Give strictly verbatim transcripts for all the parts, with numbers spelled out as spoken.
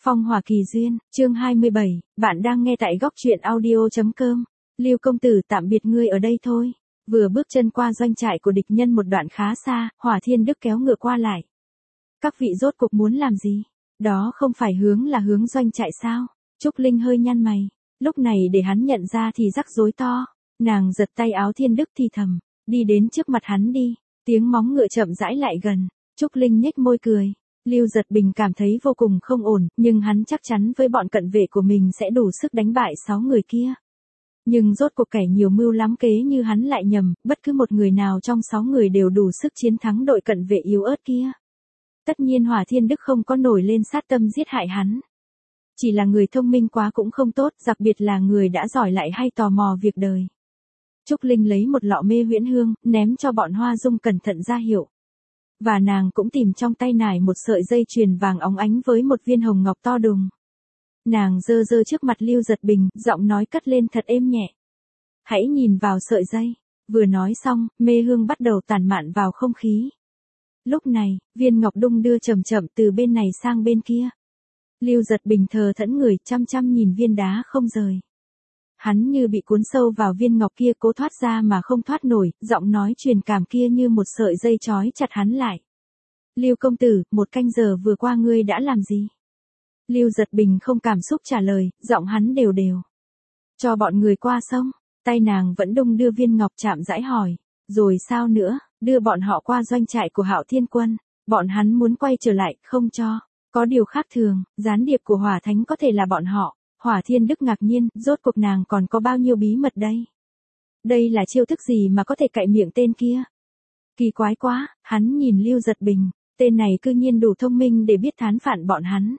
Phong hỏa kỳ duyên, chương hai mươi bảy, bạn đang nghe tại góc truyện audio.com. Lưu công tử tạm biệt ngươi ở đây thôi. Vừa bước chân qua doanh trại của địch nhân một đoạn khá xa, Hỏa Thiên Đức kéo ngựa qua lại. Các vị rốt cuộc muốn làm gì? Đó không phải hướng là hướng doanh trại sao? Trúc Linh hơi nhăn mày. Lúc này để hắn nhận ra thì rắc rối to. Nàng giật tay áo Thiên Đức thì thầm, đi đến trước mặt hắn đi. Tiếng móng ngựa chậm rãi lại gần. Trúc Linh nhếch môi cười. Lưu Giật Bình cảm thấy vô cùng không ổn, nhưng hắn chắc chắn với bọn cận vệ của mình sẽ đủ sức đánh bại sáu người kia. Nhưng rốt cuộc kẻ nhiều mưu lắm kế như hắn lại nhầm, bất cứ một người nào trong sáu người đều đủ sức chiến thắng đội cận vệ yếu ớt kia. Tất nhiên Hỏa Thiên Đức không có nổi lên sát tâm giết hại hắn. Chỉ là người thông minh quá cũng không tốt, đặc biệt là người đã giỏi lại hay tò mò việc đời. Trúc Linh lấy một lọ mê huyễn hương, ném cho bọn Hoa Dung cẩn thận ra hiệu. Và nàng cũng tìm trong tay nải một sợi dây chuyền vàng óng ánh với một viên hồng ngọc to đùng. Nàng giơ giơ trước mặt Lưu Giật Bình, giọng nói cất lên thật êm nhẹ. Hãy nhìn vào sợi dây. Vừa nói xong, mê hương bắt đầu tản mạn vào không khí. Lúc này, viên ngọc đung đưa chậm chậm từ bên này sang bên kia. Lưu Giật Bình thờ thẫn người chăm chăm nhìn viên đá không rời. Hắn như bị cuốn sâu vào viên ngọc kia cố thoát ra mà không thoát nổi, giọng nói truyền cảm kia như một sợi dây trói chặt hắn lại. Lưu công tử, một canh giờ vừa qua ngươi đã làm gì? Lưu Giật Bình không cảm xúc trả lời, giọng hắn đều đều. Cho bọn người qua sông, tay nàng vẫn đung đưa viên ngọc chạm rãi hỏi. Rồi sao nữa, đưa bọn họ qua doanh trại của Hạo Thiên Quân, bọn hắn muốn quay trở lại, không cho. Có điều khác thường, gián điệp của Hỏa Thánh có thể là bọn họ. Hỏa Thiên Đức ngạc nhiên, rốt cuộc nàng còn có bao nhiêu bí mật đây? Đây là chiêu thức gì mà có thể cạy miệng tên kia? Kỳ quái quá, hắn nhìn Lưu Giật Bình, tên này cư nhiên đủ thông minh để biết thán phản bọn hắn.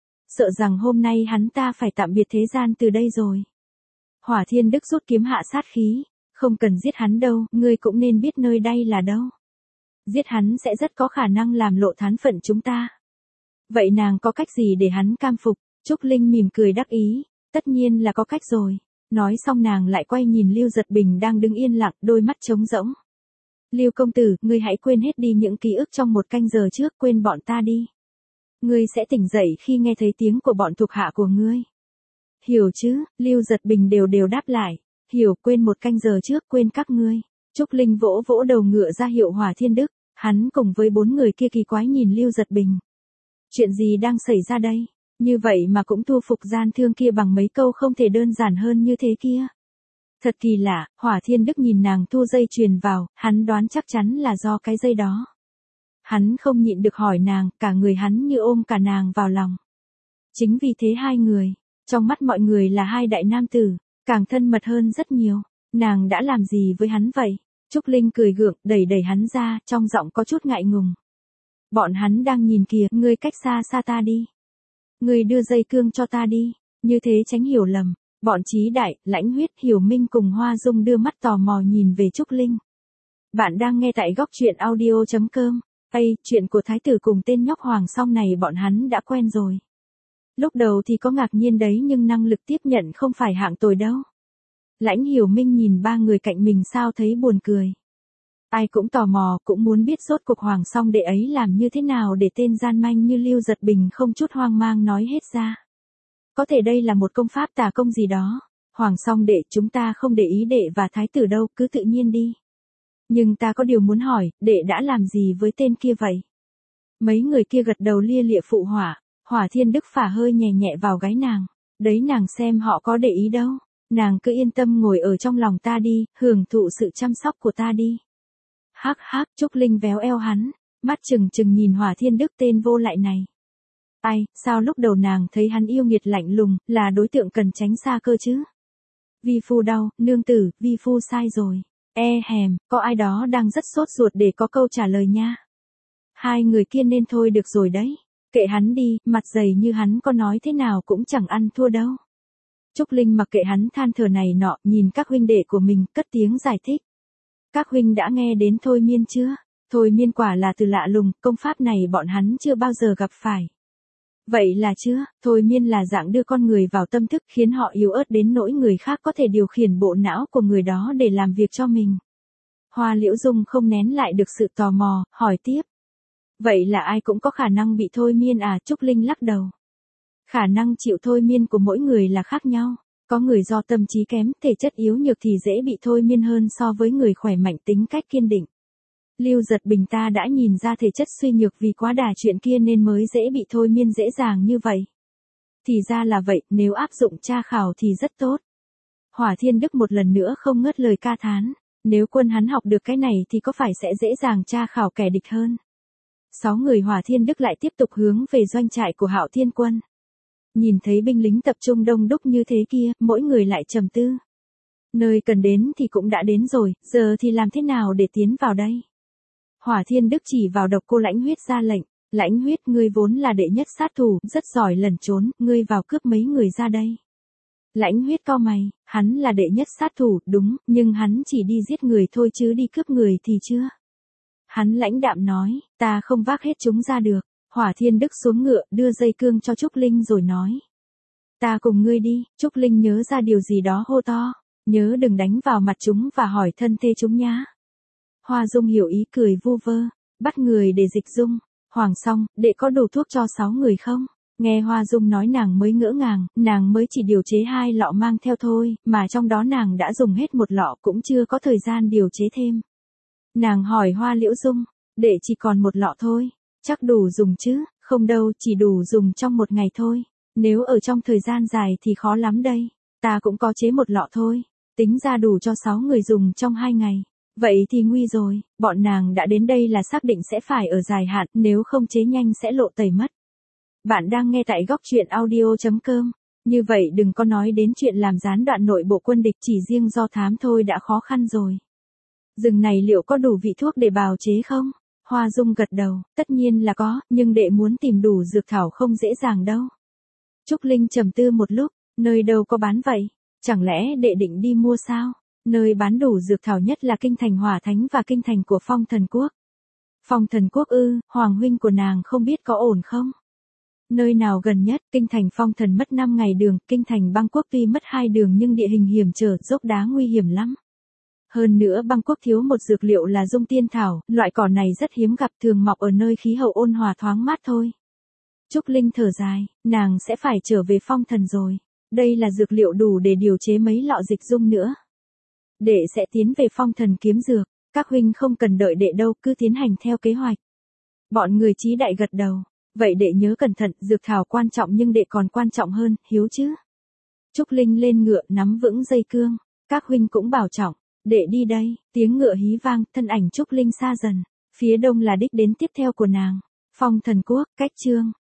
Sợ rằng hôm nay hắn ta phải tạm biệt thế gian từ đây rồi. Hỏa Thiên Đức rút kiếm hạ sát khí, không cần giết hắn đâu, ngươi cũng nên biết nơi đây là đâu. Giết hắn sẽ rất có khả năng làm lộ thán phận chúng ta. Vậy nàng có cách gì để hắn cam phục? Trúc Linh mỉm cười đắc ý, tất nhiên là có cách rồi. Nói xong nàng lại quay nhìn Lưu Giật Bình đang đứng yên lặng, đôi mắt trống rỗng. Lưu công tử, ngươi hãy quên hết đi những ký ức trong một canh giờ trước, quên bọn ta đi. Ngươi sẽ tỉnh dậy khi nghe thấy tiếng của bọn thuộc hạ của ngươi. Hiểu chứ? Lưu Giật Bình đều đều đáp lại. Hiểu, quên một canh giờ trước, quên các ngươi. Trúc Linh vỗ vỗ đầu ngựa ra hiệu Hỏa Thiên Đức, hắn cùng với bốn người kia kỳ quái nhìn Lưu Giật Bình. Chuyện gì đang xảy ra đây? Như vậy mà cũng thu phục gian thương kia bằng mấy câu không thể đơn giản hơn như thế kia. Thật kỳ lạ, Hỏa Thiên Đức nhìn nàng thu dây chuyền vào, hắn đoán chắc chắn là do cái dây đó. Hắn không nhịn được hỏi nàng, cả người hắn như ôm cả nàng vào lòng. Chính vì thế hai người, trong mắt mọi người là hai đại nam tử, càng thân mật hơn rất nhiều. Nàng đã làm gì với hắn vậy? Trúc Linh cười gượng, đẩy đẩy hắn ra, trong giọng có chút ngại ngùng. Bọn hắn đang nhìn kìa, ngươi cách xa xa ta đi. Ngươi đưa dây cương cho ta đi, như thế tránh hiểu lầm. Bọn Chí Đại, Lãnh Huyết, Hiểu Minh cùng Hoa Dung đưa mắt tò mò nhìn về Trúc Linh. Bạn đang nghe tại góc truyện audio.com. Ây, chuyện của thái tử cùng tên nhóc Hoàng Song này bọn hắn đã quen rồi. Lúc đầu thì có ngạc nhiên đấy nhưng năng lực tiếp nhận không phải hạng tồi đâu. Lãnh Hiểu Minh nhìn ba người cạnh mình sao thấy buồn cười. Ai cũng tò mò, cũng muốn biết rốt cuộc Hoàng Song đệ ấy làm như thế nào để tên gian manh như Lưu Giật Bình không chút hoang mang nói hết ra. Có thể đây là một công pháp tà công gì đó. Hoàng Song đệ, chúng ta không để ý đệ và thái tử đâu, cứ tự nhiên đi. Nhưng ta có điều muốn hỏi, đệ đã làm gì với tên kia vậy? Mấy người kia gật đầu lia lịa phụ họa, Hỏa Thiên Đức phả hơi nhẹ nhẹ vào gáy nàng. Đấy nàng xem họ có để ý đâu. Nàng cứ yên tâm ngồi ở trong lòng ta đi, hưởng thụ sự chăm sóc của ta đi. Hắc hắc, Trúc Linh véo eo hắn, mắt chừng chừng nhìn Hỏa Thiên Đức tên vô lại này. Ai, sao lúc đầu nàng thấy hắn yêu nghiệt lạnh lùng, là đối tượng cần tránh xa cơ chứ? Vi phu đau, nương tử, vi phu sai rồi. E hèm, có ai đó đang rất sốt ruột để có câu trả lời nha. Hai người kia nên thôi được rồi đấy. Kệ hắn đi, mặt dày như hắn có nói thế nào cũng chẳng ăn thua đâu. Trúc Linh mặc kệ hắn than thở này nọ, nhìn các huynh đệ của mình, cất tiếng giải thích. Các huynh đã nghe đến thôi miên chưa? Thôi miên quả là từ lạ lùng, công pháp này bọn hắn chưa bao giờ gặp phải. Vậy là chưa, thôi miên là dạng đưa con người vào tâm thức khiến họ yếu ớt đến nỗi người khác có thể điều khiển bộ não của người đó để làm việc cho mình. Hoa Liễu Dung không nén lại được sự tò mò, hỏi tiếp. Vậy là ai cũng có khả năng bị thôi miên à? Trúc Linh lắc đầu. Khả năng chịu thôi miên của mỗi người là khác nhau. Có người do tâm trí kém, thể chất yếu nhược thì dễ bị thôi miên hơn so với người khỏe mạnh tính cách kiên định. Lưu Giật Bình ta đã nhìn ra thể chất suy nhược vì quá đà chuyện kia nên mới dễ bị thôi miên dễ dàng như vậy. Thì ra là vậy, nếu áp dụng tra khảo thì rất tốt. Hỏa Thiên Đức một lần nữa không ngớt lời ca thán. Nếu quân hắn học được cái này thì có phải sẽ dễ dàng tra khảo kẻ địch hơn. Sáu người Hỏa Thiên Đức lại tiếp tục hướng về doanh trại của Hạo Thiên Quân. Nhìn thấy binh lính tập trung đông đúc như thế kia, mỗi người lại trầm tư. Nơi cần đến thì cũng đã đến rồi, giờ thì làm thế nào để tiến vào đây? Hỏa Thiên Đức chỉ vào Độc Cô Lãnh Huyết ra lệnh, Lãnh Huyết ngươi vốn là đệ nhất sát thủ, rất giỏi lẩn trốn, ngươi vào cướp mấy người ra đây. Lãnh Huyết cau mày, hắn là đệ nhất sát thủ, đúng, nhưng hắn chỉ đi giết người thôi chứ đi cướp người thì chưa. Hắn lãnh đạm nói, ta không vác hết chúng ra được. Hỏa Thiên Đức xuống ngựa, đưa dây cương cho Trúc Linh rồi nói. Ta cùng ngươi đi. Trúc Linh nhớ ra điều gì đó hô to. Nhớ đừng đánh vào mặt chúng và hỏi thân thế chúng nhá. Hoa Dung hiểu ý cười vu vơ. Bắt người để dịch dung. Hoàng Song, đệ có đủ thuốc cho sáu người không? Nghe Hoa Dung nói nàng mới ngỡ ngàng, nàng mới chỉ điều chế hai lọ mang theo thôi, mà trong đó nàng đã dùng hết một lọ cũng chưa có thời gian điều chế thêm. Nàng hỏi Hoa Liễu Dung, đệ chỉ còn một lọ thôi. Chắc đủ dùng chứ, không đâu, chỉ đủ dùng trong một ngày thôi. Nếu ở trong thời gian dài thì khó lắm đây. Ta cũng có chế một lọ thôi. Tính ra đủ cho sáu người dùng trong hai ngày. Vậy thì nguy rồi, bọn nàng đã đến đây là xác định sẽ phải ở dài hạn, nếu không chế nhanh sẽ lộ tẩy mất. Bạn đang nghe tại góc truyện audio chấm com. Như vậy đừng có nói đến chuyện làm gián đoạn nội bộ quân địch, chỉ riêng do thám thôi đã khó khăn rồi. Rừng này liệu có đủ vị thuốc để bào chế không? Hoa Dung gật đầu, tất nhiên là có, nhưng đệ muốn tìm đủ dược thảo không dễ dàng đâu. Trúc Linh trầm tư một lúc, nơi đâu có bán vậy? Chẳng lẽ đệ định đi mua sao? Nơi bán đủ dược thảo nhất là kinh thành Hỏa Thánh và kinh thành của Phong Thần Quốc. Phong Thần Quốc ư, hoàng huynh của nàng không biết có ổn không? Nơi nào gần nhất? Kinh thành Phong Thần mất năm ngày đường, kinh thành Băng Quốc tuy mất hai đường nhưng địa hình hiểm trở, dốc đá nguy hiểm lắm. Hơn nữa Băng Quốc thiếu một dược liệu là dung tiên thảo, loại cỏ này rất hiếm gặp, thường mọc ở nơi khí hậu ôn hòa thoáng mát thôi. Trúc Linh thở dài, nàng sẽ phải trở về Phong Thần rồi. Đây là dược liệu đủ để điều chế mấy lọ dịch dung nữa. Đệ sẽ tiến về Phong Thần kiếm dược, các huynh không cần đợi đệ đâu, cứ tiến hành theo kế hoạch. Bọn người Chí Đại gật đầu, vậy đệ nhớ cẩn thận, dược thảo quan trọng nhưng đệ còn quan trọng hơn, hiếu chứ. Trúc Linh lên ngựa nắm vững dây cương, các huynh cũng bảo trọng. Đệ đi đây, tiếng ngựa hí vang, thân ảnh Trúc Linh xa dần, phía đông là đích đến tiếp theo của nàng, Phong Thần Quốc, cách chương.